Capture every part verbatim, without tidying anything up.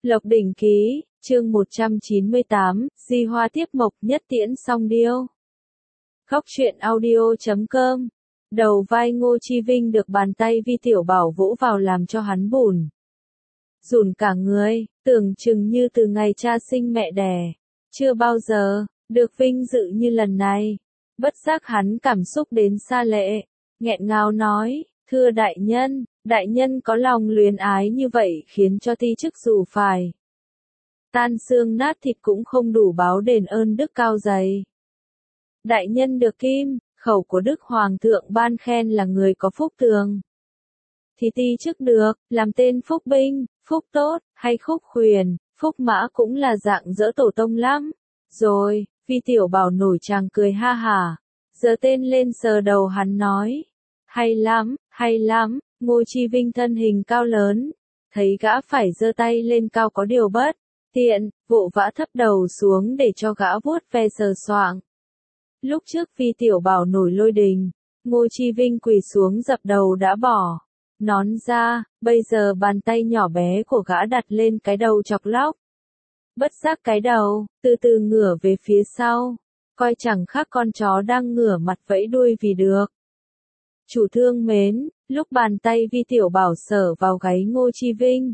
Lộc Đỉnh Ký, chương một trăm chín mươi tám, Di Hoa Tiếp Mộc Nhất Tiễn Song Điêu. Góc truyện audio chấm com. Đầu vai Ngô Chi Vinh được bàn tay Vi Tiểu Bảo vỗ vào làm cho hắn bùn rùn cả người, tưởng chừng như từ ngày cha sinh mẹ đẻ. Chưa bao giờ được vinh dự như lần này. Bất giác hắn cảm xúc đến xa lệ, nghẹn ngào nói, thưa đại nhân, đại nhân có lòng luyến ái như vậy khiến cho ti chức dù phải tan xương nát thịt cũng không đủ báo đền ơn đức cao dày. Đại nhân được kim khẩu của Đức Hoàng thượng ban khen là người có phúc tường, thì ti chức được làm tên phúc binh, phúc tốt, hay khúc khuyền, phúc mã cũng là dạng dỡ tổ tông lắm. Rồi, Vi Tiểu Bảo nổi tràng cười ha hả, giơ tên lên sờ đầu hắn nói, hay lắm, hay lắm. Ngô Chi Vinh thân hình cao lớn, thấy gã phải giơ tay lên cao có điều bất tiện, vội vã thấp đầu xuống để cho gã vuốt ve sờ soạng. Lúc trước Vi Tiểu Bảo nổi lôi đình, Ngô Chi Vinh quỳ xuống dập đầu đã bỏ nón ra, bây giờ bàn tay nhỏ bé của gã đặt lên cái đầu chọc lóc. Bất giác cái đầu, từ từ ngửa về phía sau, coi chẳng khác con chó đang ngửa mặt vẫy đuôi vì được. Chủ thương mến, lúc bàn tay Vi Tiểu Bảo sờ vào gáy Ngô Chi Vinh,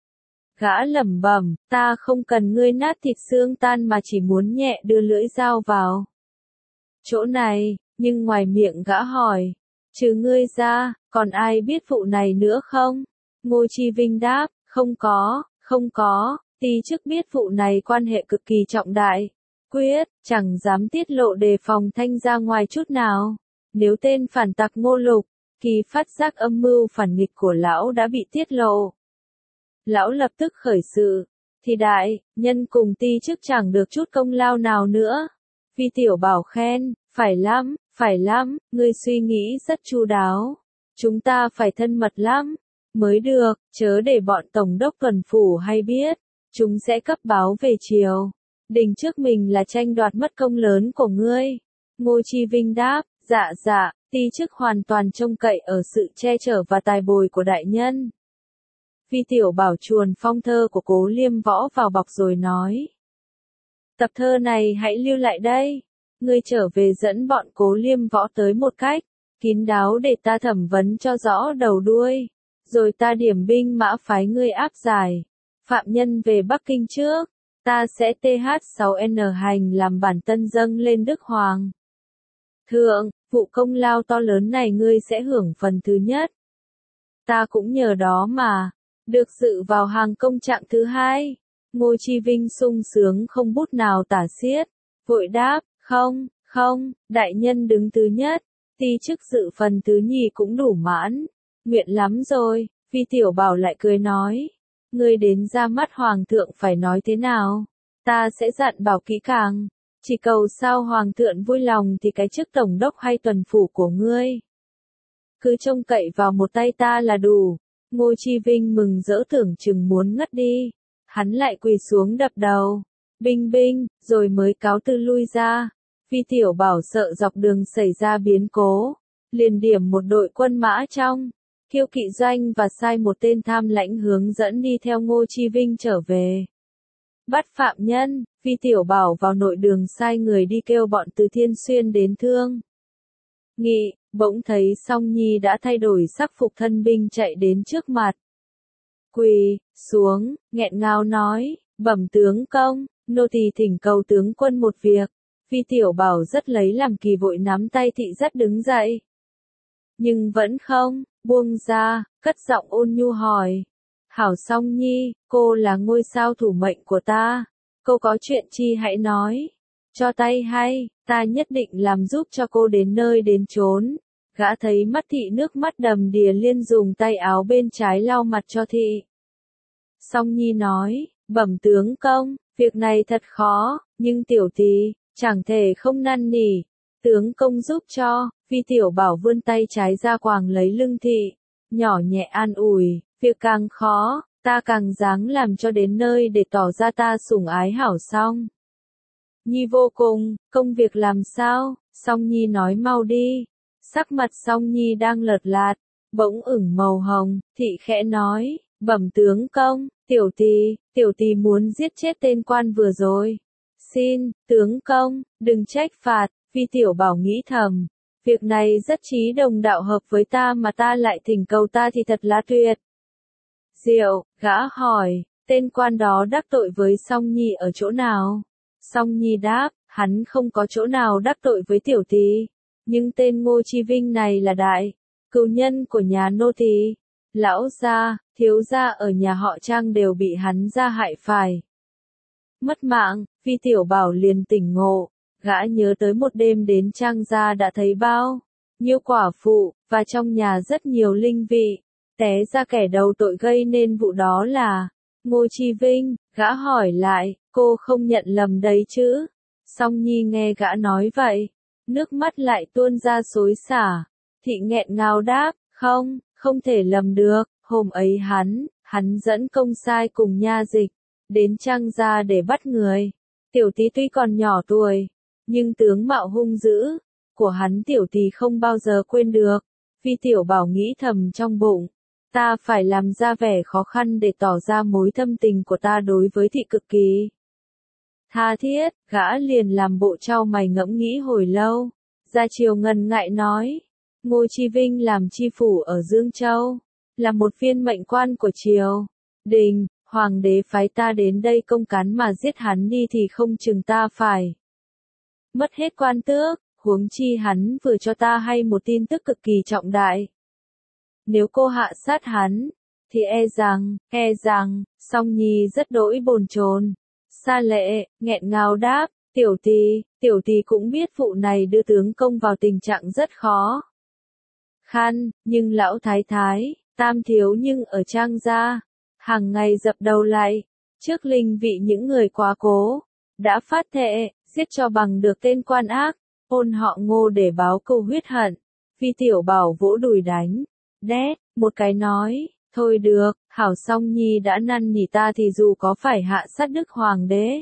gã lẩm bẩm, ta không cần ngươi nát thịt xương tan mà chỉ muốn nhẹ đưa lưỡi dao vào chỗ này, nhưng ngoài miệng gã hỏi, trừ ngươi ra, còn ai biết vụ này nữa không? Ngô Chi Vinh đáp, không có, không có, ti chức biết vụ này quan hệ cực kỳ trọng đại, quyết, chẳng dám tiết lộ đề phòng thanh ra ngoài chút nào. Nếu tên phản tặc Ngô Lục, Kỳ phát giác âm mưu phản nghịch của lão đã bị tiết lộ, lão lập tức khởi sự, thì đại nhân cùng ti chức chẳng được chút công lao nào nữa. Vi Tiểu Bảo khen, phải lắm, phải lắm, ngươi suy nghĩ rất chu đáo. Chúng ta phải thân mật lắm mới được, chớ để bọn tổng đốc tuần phủ hay biết, chúng sẽ cấp báo về triều đình trước mình là tranh đoạt mất công lớn của ngươi. Ngô Chi Vinh đáp, dạ dạ, ti chức hoàn toàn trông cậy ở sự che chở và tài bồi của đại nhân. Vi Tiểu Bảo chuồn phong thơ của Cố Liêm Võ vào bọc rồi nói, tập thơ này hãy lưu lại đây, ngươi trở về dẫn bọn Cố Liêm Võ tới một cách kín đáo để ta thẩm vấn cho rõ đầu đuôi, rồi ta điểm binh mã phái ngươi áp giải phạm nhân về Bắc Kinh trước, ta sẽ T H sáu N hành làm bản tân dâng lên Đức Hoàng thượng, vụ công lao to lớn này ngươi sẽ hưởng phần thứ nhất. Ta cũng nhờ đó mà được dự vào hàng công trạng thứ hai. Ngô Chi Vinh sung sướng không bút nào tả xiết, vội đáp, không, không, đại nhân đứng thứ nhất, ti chức dự phần thứ nhì cũng đủ mãn, nguyện lắm rồi. Vi Tiểu Bảo lại cười nói, ngươi đến ra mắt Hoàng thượng phải nói thế nào, ta sẽ dặn bảo kỹ càng, chỉ cầu sao Hoàng thượng vui lòng thì cái chức tổng đốc hay tuần phủ của ngươi cứ trông cậy vào một tay ta là đủ. Ngô Chi Vinh mừng rỡ tưởng chừng muốn ngất đi, hắn lại quỳ xuống đập đầu, binh binh, rồi mới cáo từ lui ra. Vi Tiểu Bảo sợ dọc đường xảy ra biến cố, liền điểm một đội quân mã trong Kiêu Kỵ doanh và sai một tên tham lãnh hướng dẫn đi theo Ngô Chi Vinh trở về bắt phạm nhân. Vi Tiểu Bảo vào nội đường sai người đi kêu bọn Từ Thiên Xuyên đến thương nghị, bỗng thấy Song Nhi đã thay đổi sắc phục thân binh chạy đến trước mặt, quỳ xuống, nghẹn ngào nói, bẩm tướng công, nô tỳ thỉnh cầu tướng quân một việc. Vi Tiểu Bảo rất lấy làm kỳ, vội nắm tay thị dắt đứng dậy, nhưng vẫn không buông ra, cất giọng ôn nhu hỏi, hảo Song Nhi, cô là ngôi sao thủ mệnh của ta, cô có chuyện chi hãy nói cho tay hay, ta nhất định làm giúp cho cô đến nơi đến chốn. Gã thấy mắt thị nước mắt đầm đìa liên dùng tay áo bên trái lau mặt cho thị. Song Nhi nói, bẩm tướng công, việc này thật khó, nhưng tiểu tỳ chẳng thể không năn nỉ tướng công giúp cho. Vi Tiểu Bảo vươn tay trái ra quàng lấy lưng thị, nhỏ nhẹ an ủi, việc càng khó, ta càng dáng làm cho đến nơi để tỏ ra ta sủng ái hảo Song Nhi vô cùng. Công việc làm sao? Song Nhi nói mau đi. Sắc mặt Song Nhi đang lợt lạt, bỗng ửng màu hồng, thị khẽ nói, Bẩm tướng công, tiểu tỳ, tiểu tỳ muốn giết chết tên quan vừa rồi. Xin, tướng công, đừng trách phạt, Vi Tiểu Bảo nghĩ thầm. Việc này rất chí đồng đạo hợp với ta mà ta lại thỉnh cầu ta thì thật là tuyệt. Diệu, gã hỏi, tên quan đó đắc tội với Song Nhi ở chỗ nào? Song Nhi đáp, hắn không có chỗ nào đắc tội với tiểu tỳ, nhưng tên Ngô Chi Vinh này là đại cừu nhân của nhà nô tỳ. Lão gia, thiếu gia ở nhà họ Trang đều bị hắn ra hại phải mất mạng. Vi Tiểu Bảo liền tỉnh ngộ, gã nhớ tới một đêm đến Trang gia đã thấy bao nhiêu quả phụ, và trong nhà rất nhiều linh vị, té ra kẻ đầu tội gây nên vụ đó là Ngô Chi Vinh. Gã hỏi lại, cô không nhận lầm đấy chứ? Song Nhi nghe gã nói vậy, nước mắt lại tuôn ra xối xả. Thị nghẹn ngào đáp, không, không thể lầm được, hôm ấy hắn, hắn dẫn công sai cùng nha dịch đến Trang gia để bắt người. Tiểu tí tuy còn nhỏ tuổi, nhưng tướng mạo hung dữ của hắn tiểu tí không bao giờ quên được. Vi Tiểu Bảo nghĩ thầm trong bụng, ta phải làm ra vẻ khó khăn để tỏ ra mối thâm tình của ta đối với thị cực kỳ tha thiết. Gã liền làm bộ trao mày ngẫm nghĩ hồi lâu, ra chiều ngần ngại nói, Ngô Chi Vinh làm chi phủ ở Dương Châu, là một viên mệnh quan của triều đình, hoàng đế phái ta đến đây công cán mà giết hắn đi thì không chừng ta phải mất hết quan tước, huống chi hắn vừa cho ta hay một tin tức cực kỳ trọng đại. Nếu cô hạ sát hắn, thì e rằng, e rằng, Song Nhi rất đỗi bồn chồn. Sa Lệ, nghẹn ngào đáp, tiểu tỳ, tiểu tỳ cũng biết vụ này đưa tướng công vào tình trạng rất khó khăn, nhưng lão thái thái, tam thiếu nhưng ở Trang gia, hàng ngày dập đầu lại, trước linh vị những người quá cố, đã phát thệ, giết cho bằng được tên quan ác, ôn họ Ngô để báo câu huyết hận. Vi Tiểu Bảo vỗ đùi đánh, đét, một cái nói, thôi được, hảo Song Nhi đã năn nỉ ta thì dù có phải hạ sát Đức Hoàng đế,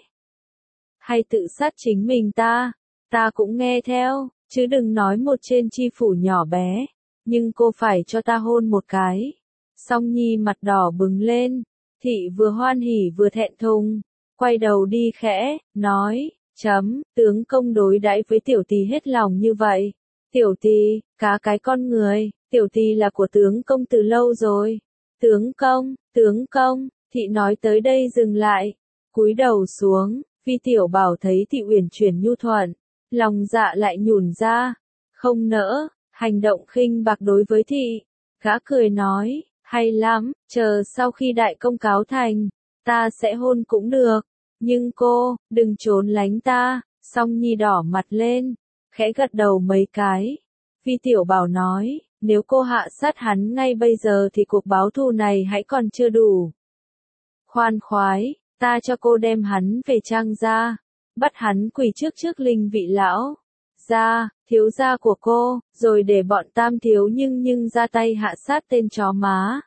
hay tự sát chính mình ta, ta cũng nghe theo, chứ đừng nói một trên chi phủ nhỏ bé, nhưng cô phải cho ta hôn một cái. Song Nhi mặt đỏ bừng lên, thị vừa hoan hỉ vừa thẹn thùng, quay đầu đi khẽ, nói, chấm, tướng công đối đãi với tiểu tỳ hết lòng như vậy. Tiểu tỳ, cá cái con người, tiểu tỳ là của tướng công từ lâu rồi. Tướng công, tướng công, thị nói tới đây dừng lại, cúi đầu xuống. Vi Tiểu Bảo thấy thị uyển chuyển nhu thuận, lòng dạ lại nhủn ra, không nỡ hành động khinh bạc đối với thị. Gã cười nói, hay lắm, chờ sau khi đại công cáo thành, ta sẽ hôn cũng được, nhưng cô, đừng trốn lánh ta. Song Nhi đỏ mặt lên, khẽ gật đầu mấy cái. Vi Tiểu Bảo nói, nếu cô hạ sát hắn ngay bây giờ thì cuộc báo thù này hãy còn chưa đủ khoan khoái, ta cho cô đem hắn về Trang gia, bắt hắn quỳ trước trước linh vị lão gia, thiếu gia của cô, rồi để bọn tam thiếu nhưng nhưng ra tay hạ sát tên chó má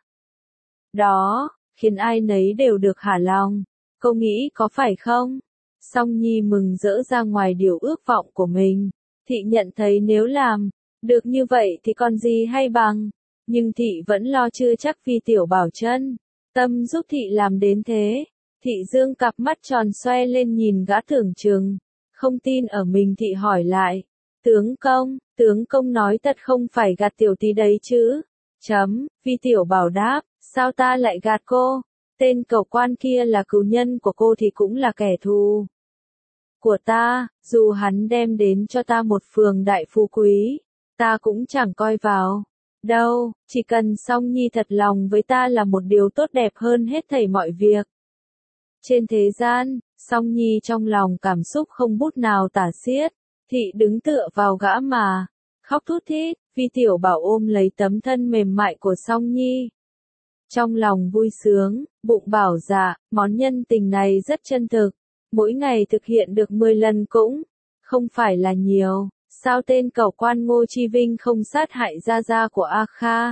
đó, khiến ai nấy đều được hả lòng. Cô nghĩ có phải không? Song Nhi mừng rỡ ra ngoài điều ước vọng của mình. Thị nhận thấy nếu làm được như vậy thì còn gì hay bằng, nhưng thị vẫn lo chưa chắc Vi Tiểu Bảo chân tâm giúp thị làm đến thế. Thị dương cặp mắt tròn xoe lên nhìn gã tưởng chừng không tin ở mình. Thị hỏi lại, tướng công, tướng công nói thật không phải gạt tiểu tí đấy chứ? Chấm, Vi Tiểu Bảo đáp, sao ta lại gạt cô? Tên cẩu quan kia là cừu nhân của cô thì cũng là kẻ thù của ta, dù hắn đem đến cho ta một phường đại phú quý, ta cũng chẳng coi vào đâu, chỉ cần Song Nhi thật lòng với ta là một điều tốt đẹp hơn hết thảy mọi việc trên thế gian. Song Nhi trong lòng cảm xúc không bút nào tả xiết, thị đứng tựa vào gã mà khóc thút thít. Vi Tiểu Bảo ôm lấy tấm thân mềm mại của Song Nhi, trong lòng vui sướng, bụng bảo dạ, món nhân tình này rất chân thực, mỗi ngày thực hiện được mười lần cũng không phải là nhiều. Sao tên cẩu quan Ngô Chi Vinh không sát hại gia gia của A Kha?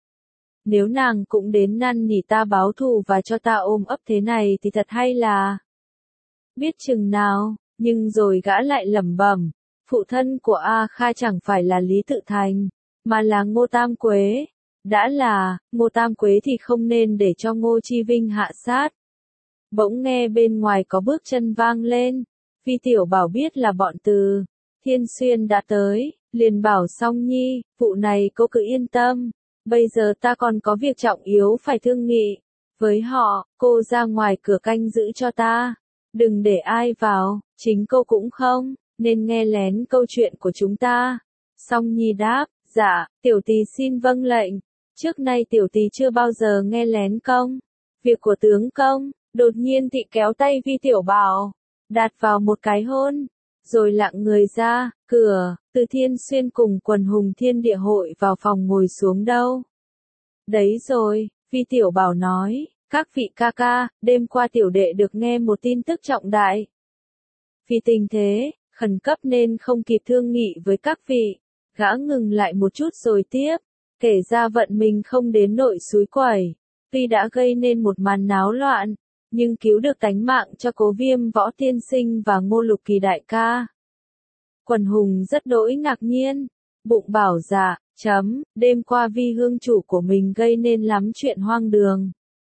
Nếu nàng cũng đến năn nỉ ta báo thù và cho ta ôm ấp thế này thì thật hay là biết chừng nào. Nhưng rồi gã lại lẩm bẩm, phụ thân của A Kha chẳng phải là Lý Tự Thành, mà là Ngô Tam Quế. Đã là, Ngô Tam Quế thì không nên để cho Ngô Chi Vinh hạ sát. Bỗng nghe bên ngoài có bước chân vang lên. Vi Tiểu Bảo biết là bọn Từ Thiên Xuyên đã tới, liền bảo Song Nhi, vụ này cô cứ yên tâm. Bây giờ ta còn có việc trọng yếu phải thương nghị. Với họ, cô ra ngoài cửa canh giữ cho ta. Đừng để ai vào, chính cô cũng không, nên nghe lén câu chuyện của chúng ta. Song Nhi đáp, dạ, tiểu tỳ xin vâng lệnh. Trước nay tiểu tỳ chưa bao giờ nghe lén công. Việc của tướng công, đột nhiên thị kéo tay Vi Tiểu Bảo, đặt vào một cái hôn, rồi lặng người ra, cửa, Từ Thiên Xuyên cùng quần hùng thiên địa hội vào phòng ngồi xuống đâu. Đấy rồi, Vi Tiểu Bảo nói, các vị ca ca, đêm qua tiểu đệ được nghe một tin tức trọng đại. Vì tình thế, khẩn cấp nên không kịp thương nghị với các vị, gã ngừng lại một chút rồi tiếp, kể ra vận mình không đến nội suối quẩy, tuy đã gây nên một màn náo loạn, nhưng cứu được tánh mạng cho Cố Viêm Võ tiên sinh và Ngô Lục Kỳ đại ca. Quần hùng rất đỗi ngạc nhiên, bụng bảo dạ, chấm, đêm qua Vi hương chủ của mình gây nên lắm chuyện hoang đường.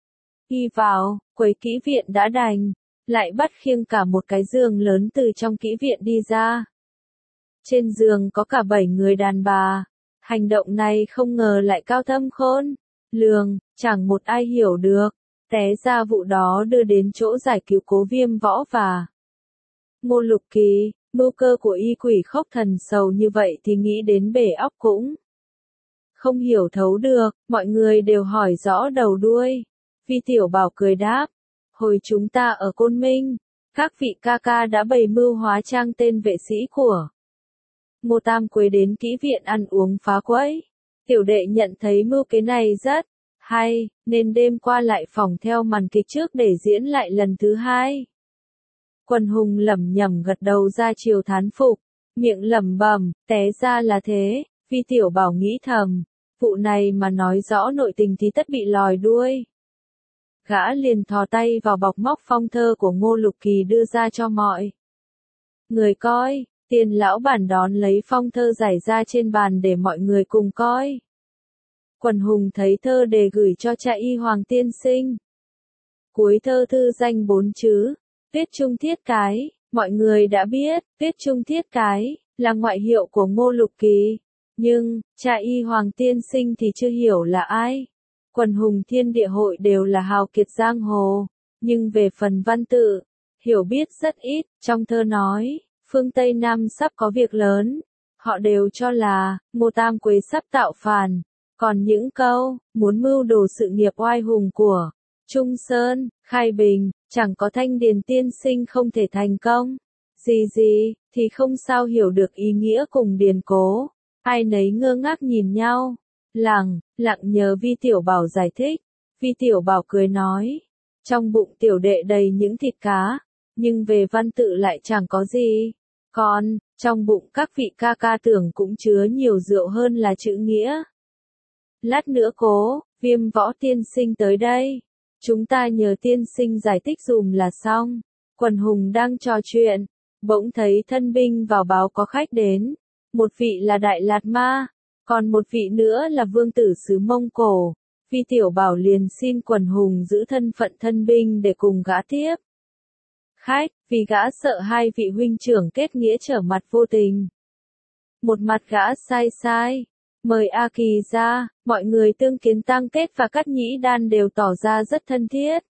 Đi vào, quầy kỹ viện đã đành, lại bắt khiêng cả một cái giường lớn từ trong kỹ viện đi ra. Trên giường có cả bảy người đàn bà, hành động này không ngờ lại cao thâm khôn lường, chẳng một ai hiểu được. Té ra vụ đó đưa đến chỗ giải cứu Cố Viêm Võ và Ngô Lục Kỳ, mưu cơ của y quỷ khốc thần sầu như vậy thì nghĩ đến bể óc cũng không hiểu thấu được, mọi người đều hỏi rõ đầu đuôi. Vi Tiểu Bảo cười đáp, hồi chúng ta ở Côn Minh, các vị ca ca đã bày mưu hóa trang tên vệ sĩ của Ngô Tam Quế đến kỹ viện ăn uống phá quấy. Tiểu đệ nhận thấy mưu kế này rất hay, nên đêm qua lại phỏng theo màn kịch trước để diễn lại lần thứ hai. Quần hùng lẩm nhẩm gật đầu ra chiều thán phục, miệng lẩm bẩm, té ra là thế. Vi Tiểu Bảo nghĩ thầm, vụ này mà nói rõ nội tình thì tất bị lòi đuôi. Gã liền thò tay vào bọc móc phong thơ của Ngô Lục Kỳ đưa ra cho mọi người coi. Tiền lão bản đón lấy phong thơ giải ra trên bàn để mọi người cùng coi. Quần hùng thấy thơ đề gửi cho cha y Hoàng tiên sinh. Cuối thơ thư danh bốn chữ, Tuyết Trung Thiết Cái. Mọi người đã biết, Tuyết Trung Thiết Cái là ngoại hiệu của Ngô Lục Kỳ, nhưng cha y Hoàng tiên sinh thì chưa hiểu là ai. Quần hùng thiên địa hội đều là hào kiệt giang hồ, nhưng về phần văn tự, hiểu biết rất ít. Trong thơ nói, phương Tây Nam sắp có việc lớn, họ đều cho là Ngô Tam Quế sắp tạo phản. Còn những câu, muốn mưu đồ sự nghiệp oai hùng của Trung Sơn, Khai Bình, chẳng có Thanh Điền tiên sinh không thể thành công. Gì gì, thì không sao hiểu được ý nghĩa cùng điển cố. Ai nấy ngơ ngác nhìn nhau. Lặng, lặng nhờ Vi Tiểu Bảo giải thích. Vi Tiểu Bảo cười nói, trong bụng tiểu đệ đầy những thịt cá, nhưng về văn tự lại chẳng có gì. Còn, trong bụng các vị ca ca tưởng cũng chứa nhiều rượu hơn là chữ nghĩa. Lát nữa Cố Viêm Võ tiên sinh tới đây, chúng ta nhờ tiên sinh giải thích dùm là xong. Quần hùng đang trò chuyện, bỗng thấy thân binh vào báo có khách đến. Một vị là Đại Lạt Ma, còn một vị nữa là vương tử xứ Mông Cổ. Vi Tiểu Bảo liền xin quần hùng giữ thân phận thân binh để cùng gã tiếp khách, vì gã sợ hai vị huynh trưởng kết nghĩa trở mặt vô tình. Một mặt gã sai sai, mời A Kỳ ra, mọi người tương kiến Tăng Kết và Cát Nhĩ Đan đều tỏ ra rất thân thiết.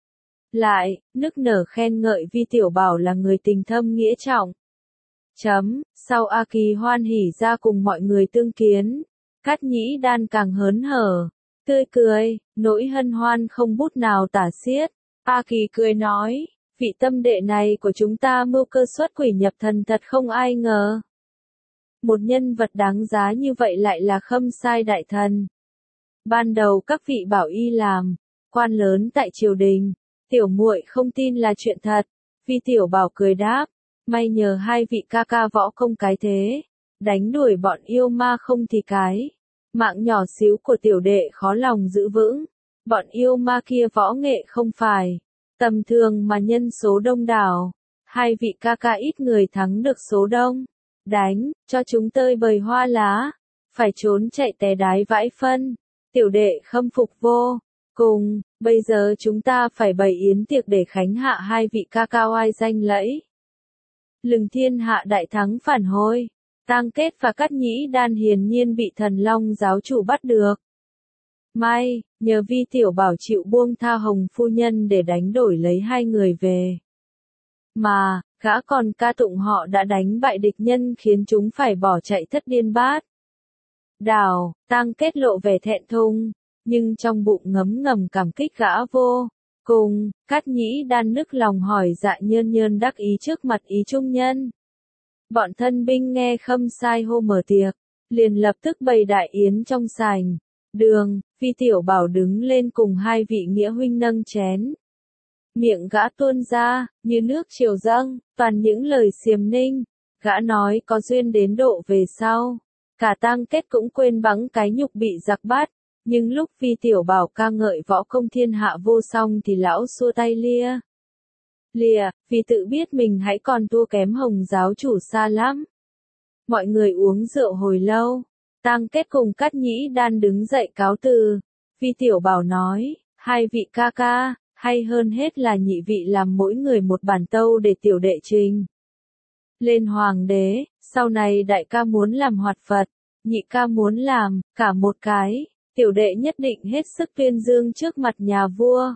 Lại, nức nở khen ngợi Vi Tiểu Bảo là người tình thâm nghĩa trọng. Chấm, sau A Kỳ hoan hỉ ra cùng mọi người tương kiến, Cát Nhĩ Đan càng hớn hở, tươi cười, nỗi hân hoan không bút nào tả xiết. A Kỳ cười nói, vị tâm đệ này của chúng ta mưu cơ xuất quỷ nhập thần thật không ai ngờ. Một nhân vật đáng giá như vậy lại là Khâm Sai đại thần. Ban đầu các vị bảo y làm quan lớn tại triều đình, tiểu muội không tin là chuyện thật. Vi Tiểu Bảo cười đáp, may nhờ hai vị ca ca võ công cái thế, đánh đuổi bọn yêu ma không thì cái mạng nhỏ xíu của tiểu đệ khó lòng giữ vững. Bọn yêu ma kia võ nghệ không phải tầm thường mà nhân số đông đảo, hai vị ca ca ít người thắng được số đông, đánh cho chúng tơi bời hoa lá, phải trốn chạy té đái vãi phân. Tiểu đệ khâm phục vô cùng, bây giờ chúng ta phải bày yến tiệc để khánh hạ hai vị ca cao oai danh lẫy. Lừng thiên hạ đại thắng phản hồi, Tang Kết và Cát Nhĩ Đan hiển nhiên bị Thần Long giáo chủ bắt được. May, nhờ Vi Tiểu Bảo chịu buông tha Hồng phu nhân để đánh đổi lấy hai người về. Mà, gã còn ca tụng họ đã đánh bại địch nhân khiến chúng phải bỏ chạy thất điên bát đảo. Tang Kết lộ vẻ thẹn thùng, nhưng trong bụng ngấm ngầm cảm kích gã vô cùng. Cát Nhĩ Đan nức lòng hỏi Dạ Nhơn Nhơn đắc ý trước mặt ý trung nhân. Bọn thân binh nghe Khâm Sai hô mở tiệc, liền lập tức bày đại yến trong sảnh. Đường, Vi Tiểu Bảo đứng lên cùng hai vị nghĩa huynh nâng chén. Miệng gã tuôn ra, như nước triều dâng, toàn những lời xiềm ninh. Gã nói có duyên đến độ về sau. Cả Tang Kết cũng quên bẵng cái nhục bị giặc bắt. Nhưng lúc Vi Tiểu Bảo ca ngợi võ công thiên hạ vô song thì lão xua tay lia. Lìa, vì tự biết mình hãy còn thua kém Hồng giáo chủ xa lắm. Mọi người uống rượu hồi lâu. Tang Kết cùng Cát Nhĩ Đan đứng dậy cáo từ. Vi Tiểu Bảo nói, hai vị ca ca, hay hơn hết là nhị vị làm mỗi người một bản tâu để tiểu đệ trình lên hoàng đế. Sau này đại ca muốn làm hoạt Phật, nhị ca muốn làm cả một cái, tiểu đệ nhất định hết sức tuyên dương trước mặt nhà vua.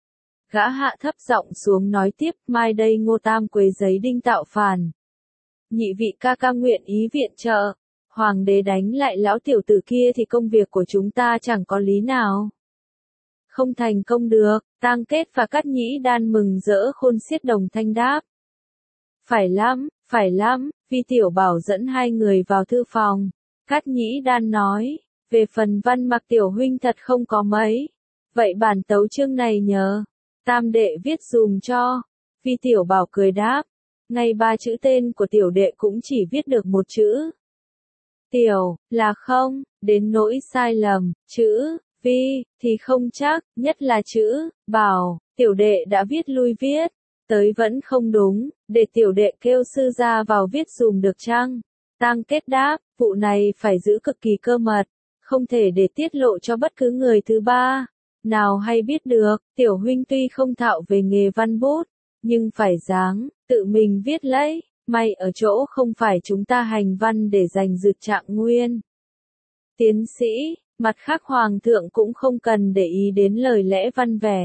Gã hạ thấp giọng xuống nói tiếp, mai đây Ngô Tam quấy giấy đinh tạo phản. Nhị vị ca ca nguyện ý viện trợ, hoàng đế đánh lại lão tiểu tử kia thì công việc của chúng ta chẳng có lý nào không thành công được. Tang Kết và Cát Nhĩ Đan mừng rỡ khôn xiết đồng thanh đáp. Phải lắm, phải lắm. Vi Tiểu Bảo dẫn hai người vào thư phòng. Cát Nhĩ Đan nói, về phần văn mặc tiểu huynh thật không có mấy. Vậy bản tấu chương này nhờ Tam đệ viết dùm cho. Vi Tiểu Bảo cười đáp, ngay ba chữ tên của tiểu đệ cũng chỉ viết được một chữ. Tiểu, là không, đến nỗi sai lầm, chữ, Vi, thì không chắc, nhất là chữ, Bảo, tiểu đệ đã viết lui viết, tới vẫn không đúng, để tiểu đệ kêu sư gia vào viết dùm được chăng? Tang Kết đáp, vụ này phải giữ cực kỳ cơ mật, không thể để tiết lộ cho bất cứ người thứ ba nào hay biết được. Tiểu huynh tuy không thạo về nghề văn bút, nhưng phải dáng tự mình viết lấy, may ở chỗ không phải chúng ta hành văn để giành giật trạng nguyên. Tiến sĩ, mặt khác hoàng thượng cũng không cần để ý đến lời lẽ văn vẻ.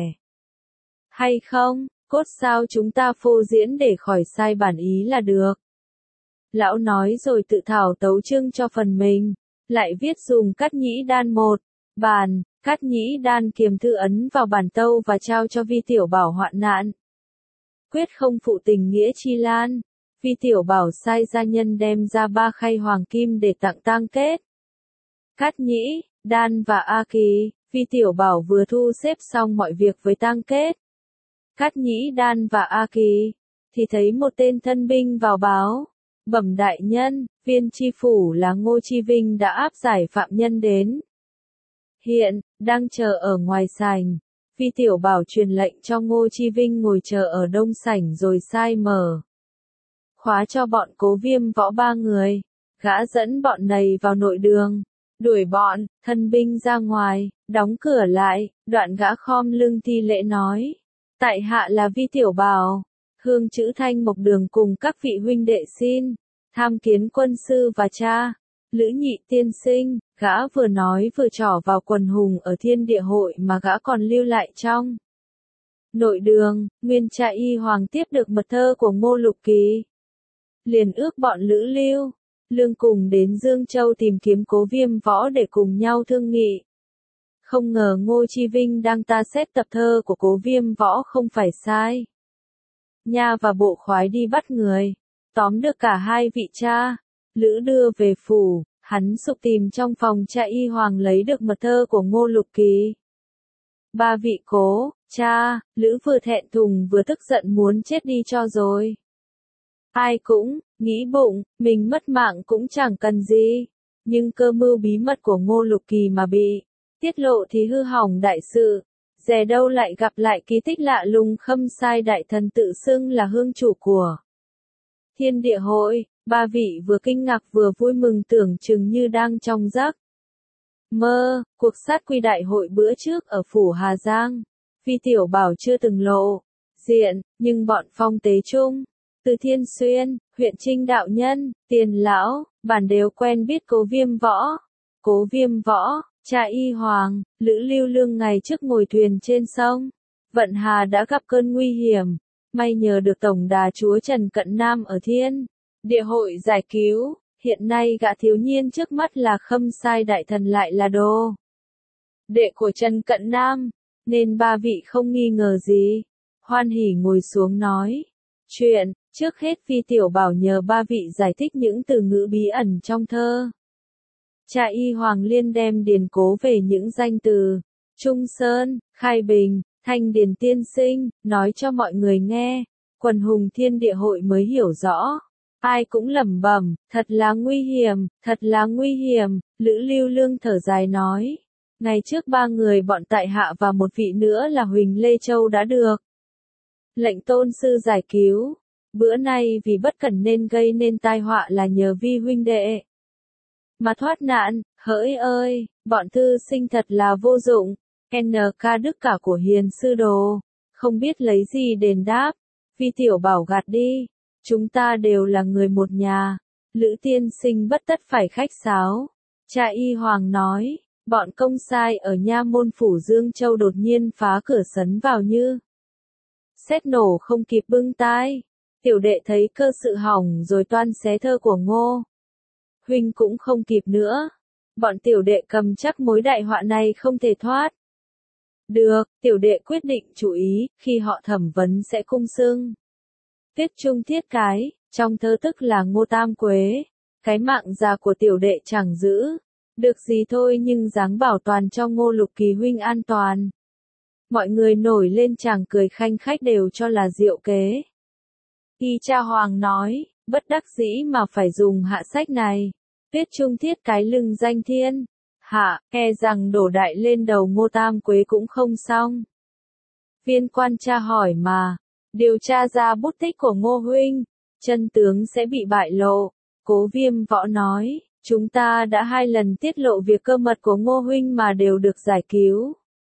Hay không, cốt sao chúng ta phô diễn để khỏi sai bản ý là được. Lão nói rồi tự thảo tấu chương cho phần mình, lại viết dùm Cát Nhĩ Đan một bản. Cát Nhĩ Đan kiềm thư ấn vào bản tâu và trao cho Vi Tiểu Bảo hoạn nạn. Quyết không phụ tình nghĩa chi lan. Vi Tiểu Bảo sai gia nhân đem ra ba khay hoàng kim để tặng Tang Kết, Cát Nhĩ Đan và A Kỳ. Vi Tiểu Bảo vừa thu xếp xong mọi việc với Tang Kết, Cát Nhĩ Đan và A Kỳ, thì thấy một tên thân binh vào báo. Bẩm đại nhân, viên tri phủ là Ngô Chi Vinh đã áp giải phạm nhân đến. Hiện, đang chờ ở ngoài sảnh. Vi Tiểu Bảo truyền lệnh cho Ngô Chi Vinh ngồi chờ ở đông sảnh rồi sai mở khóa cho bọn Cố Viêm Võ ba người. Gã dẫn bọn này vào nội đường, đuổi bọn thân binh ra ngoài, đóng cửa lại. Đoạn gã khom lưng thi lễ nói, tại hạ là Vi Tiểu Bảo, Hương chữ Thanh Mộc Đường cùng các vị huynh đệ xin tham kiến quân sư và cha. Lữ Nhị tiên sinh. Gã vừa nói vừa trỏ vào quần hùng ở Thiên Địa hội mà gã còn lưu lại trong nội đường. Nguyên cha Y Hoàng tiếp được mật thơ của Ngô Lục Kỳ, liền ước bọn Lữ Lưu, Lương cùng đến Dương Châu tìm kiếm Cố Viêm Võ để cùng nhau thương nghị. Không ngờ Ngô Chi Vinh đang ta xét tập thơ của Cố Viêm Võ không phải sai. Nha và bộ khoái đi bắt người, tóm được cả hai vị cha. Lữ đưa về phủ. Hắn sục tìm trong phòng cha Y Hoàng lấy được mật thơ của Ngô Lục Kỳ. Ba vị cố, cha, Lữ vừa thẹn thùng vừa tức giận muốn chết đi cho rồi. Ai cũng, nghĩ bụng, mình mất mạng cũng chẳng cần gì. Nhưng cơ mưu bí mật của Ngô Lục Kỳ mà bị tiết lộ thì hư hỏng đại sự. Dè đâu lại gặp lại kỳ tích lạ lùng Khâm Sai đại thần tự xưng là hương chủ của Thiên Địa hội. Ba vị vừa kinh ngạc vừa vui mừng tưởng chừng như đang trong giấc Mơ, cuộc sát quy đại hội bữa trước ở phủ Hà Giang. Vi Tiểu Bảo chưa từng lộ diện, nhưng bọn Phong Tế Trung, Từ Thiên Xuyên, huyện Trinh Đạo Nhân, Tiền Lão, bản đều quen biết Cố Viêm Võ. Cố Viêm Võ, cha Y Hoàng, Lữ Lưu Lương ngày trước ngồi thuyền trên sông Vận Hà đã gặp cơn nguy hiểm, may nhờ được Tổng đà chúa Trần Cận Nam ở Thiên Địa hội giải cứu. Hiện nay gã thiếu niên trước mắt là Khâm Sai Đại Thần lại là đồ đệ của Trần Cận Nam, nên ba vị không nghi ngờ gì. Hoan hỉ ngồi xuống nói chuyện, trước hết Vi Tiểu Bảo nhờ ba vị giải thích những từ ngữ bí ẩn trong thơ. Cha Y Hoàng liên đem điển cố về những danh từ Trung Sơn, Khai Bình, Thanh Điền Tiên Sinh, nói cho mọi người nghe. Quần hùng Thiên Địa hội mới hiểu rõ. Ai cũng lẩm bẩm, thật là nguy hiểm, thật là nguy hiểm. Lữ Lưu Lương thở dài nói, ngày trước ba người bọn tại hạ và một vị nữa là Huỳnh Lê Châu đã được lệnh tôn sư giải cứu. Bữa nay vì bất cẩn nên gây nên tai họa là nhờ Vi huynh đệ mà thoát nạn. Hỡi ơi, bọn thư sinh thật là vô dụng. en ca đức cả của hiền sư đồ, không biết lấy gì đền đáp. Vi Tiểu Bảo gạt đi, chúng ta đều là người một nhà. Lữ tiên sinh bất tất phải khách sáo. Cha Y Hoàng nói, bọn công sai ở nha môn phủ Dương Châu đột nhiên phá cửa sấn vào như sét nổ không kịp bưng tai. Tiểu đệ thấy cơ sự hỏng rồi toan xé thơ của Ngô huynh cũng không kịp nữa. Bọn tiểu đệ cầm chắc mối đại họa này không thể thoát được. Tiểu đệ quyết định chú ý, khi họ thẩm vấn sẽ cung xưng Tiết Trung Thiết Cái, trong thơ tức là Ngô Tam Quế. Cái mạng già của tiểu đệ chẳng giữ được gì thôi, nhưng dáng bảo toàn cho Ngô Lục Kỳ huynh an toàn. Mọi người nổi lên chàng cười khanh khách, đều cho là diệu kế. Y cha Hoàng nói, bất đắc dĩ mà phải dùng hạ sách này. Tiết Trung Thiết Cái lừng danh thiên hạ, e rằng đổ đại lên đầu Ngô Tam Quế cũng không xong. Viên quan tra hỏi mà, điều tra ra bút tích của Ngô huynh, chân tướng sẽ bị bại lộ. Cố Viêm Võ nói, chúng ta đã hai lần tiết lộ việc cơ mật của Ngô huynh mà đều được giải cứu.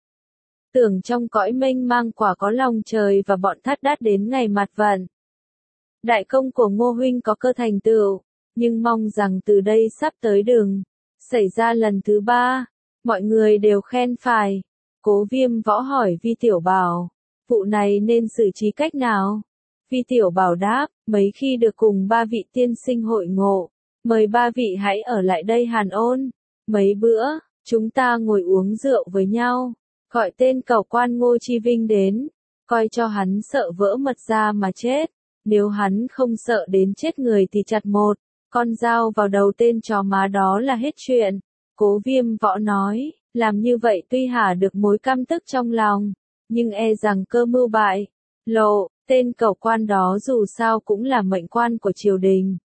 Tưởng trong cõi mênh mang quả có lòng trời và bọn thắt đát đến ngày mặt vận. Đại công của Ngô huynh có cơ thành tựu, nhưng mong rằng từ đây sắp tới đừng xảy ra lần thứ ba. Mọi người đều khen phải. Cố Viêm Võ hỏi Vi Tiểu Bảo, vụ này nên xử trí cách nào? Vi Tiểu Bảo đáp, mấy khi được cùng ba vị tiên sinh hội ngộ, mời ba vị hãy ở lại đây hàn ôn. Mấy bữa, chúng ta ngồi uống rượu với nhau, gọi tên cẩu quan Ngô Chi Vinh đến, coi cho hắn sợ vỡ mật ra mà chết. Nếu hắn không sợ đến chết người thì chặt một con dao vào đầu tên chó má đó là hết chuyện. Cố Viêm Võ nói, làm như vậy tuy hả được mối căm tức trong lòng, nhưng e rằng cơ mưu bại lộ. Tên cẩu quan đó dù sao cũng là mệnh quan của triều đình.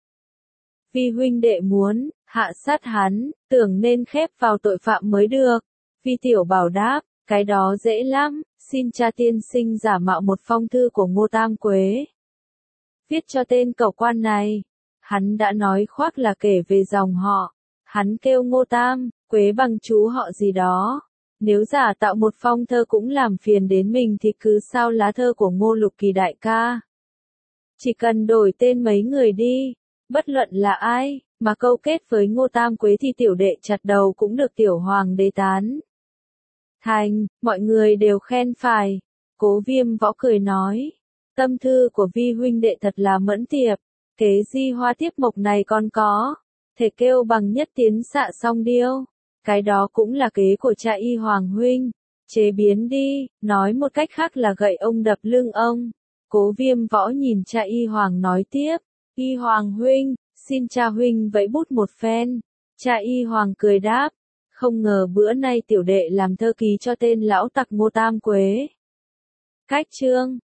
Vi huynh đệ muốn hạ sát hắn, tưởng nên khép vào tội phạm mới được. Vi Tiểu Bảo đáp, cái đó dễ lắm, xin cha tiên sinh giả mạo một phong thư của Ngô Tam Quế, viết cho tên cẩu quan này. Hắn đã nói khoác là kể về dòng họ, hắn kêu Ngô Tam Quế bằng chú họ gì đó. Nếu giả tạo một phong thơ cũng làm phiền đến mình thì cứ sao lá thơ của Ngô Lục Kỳ đại ca. Chỉ cần đổi tên mấy người đi, bất luận là ai, mà câu kết với Ngô Tam Quế thì tiểu đệ chặt đầu cũng được tiểu hoàng đế tán thành. Mọi người đều khen phải. Cố Viêm Võ cười nói, tâm thư của Vi huynh đệ thật là mẫn tiệp. Kế di hoa tiếp mộc này còn có thể kêu bằng nhất tiến xạ song điêu. Cái đó cũng là kế của cha Y Hoàng huynh. Chế biến đi, nói một cách khác là gậy ông đập lưng ông. Cố Viêm Võ nhìn cha Y Hoàng nói tiếp, Y Hoàng huynh, xin cha huynh vẫy bút một phen. Cha Y Hoàng cười đáp, không ngờ bữa nay tiểu đệ làm thơ ký cho tên lão tặc Ngô Tam Quế. Cách chương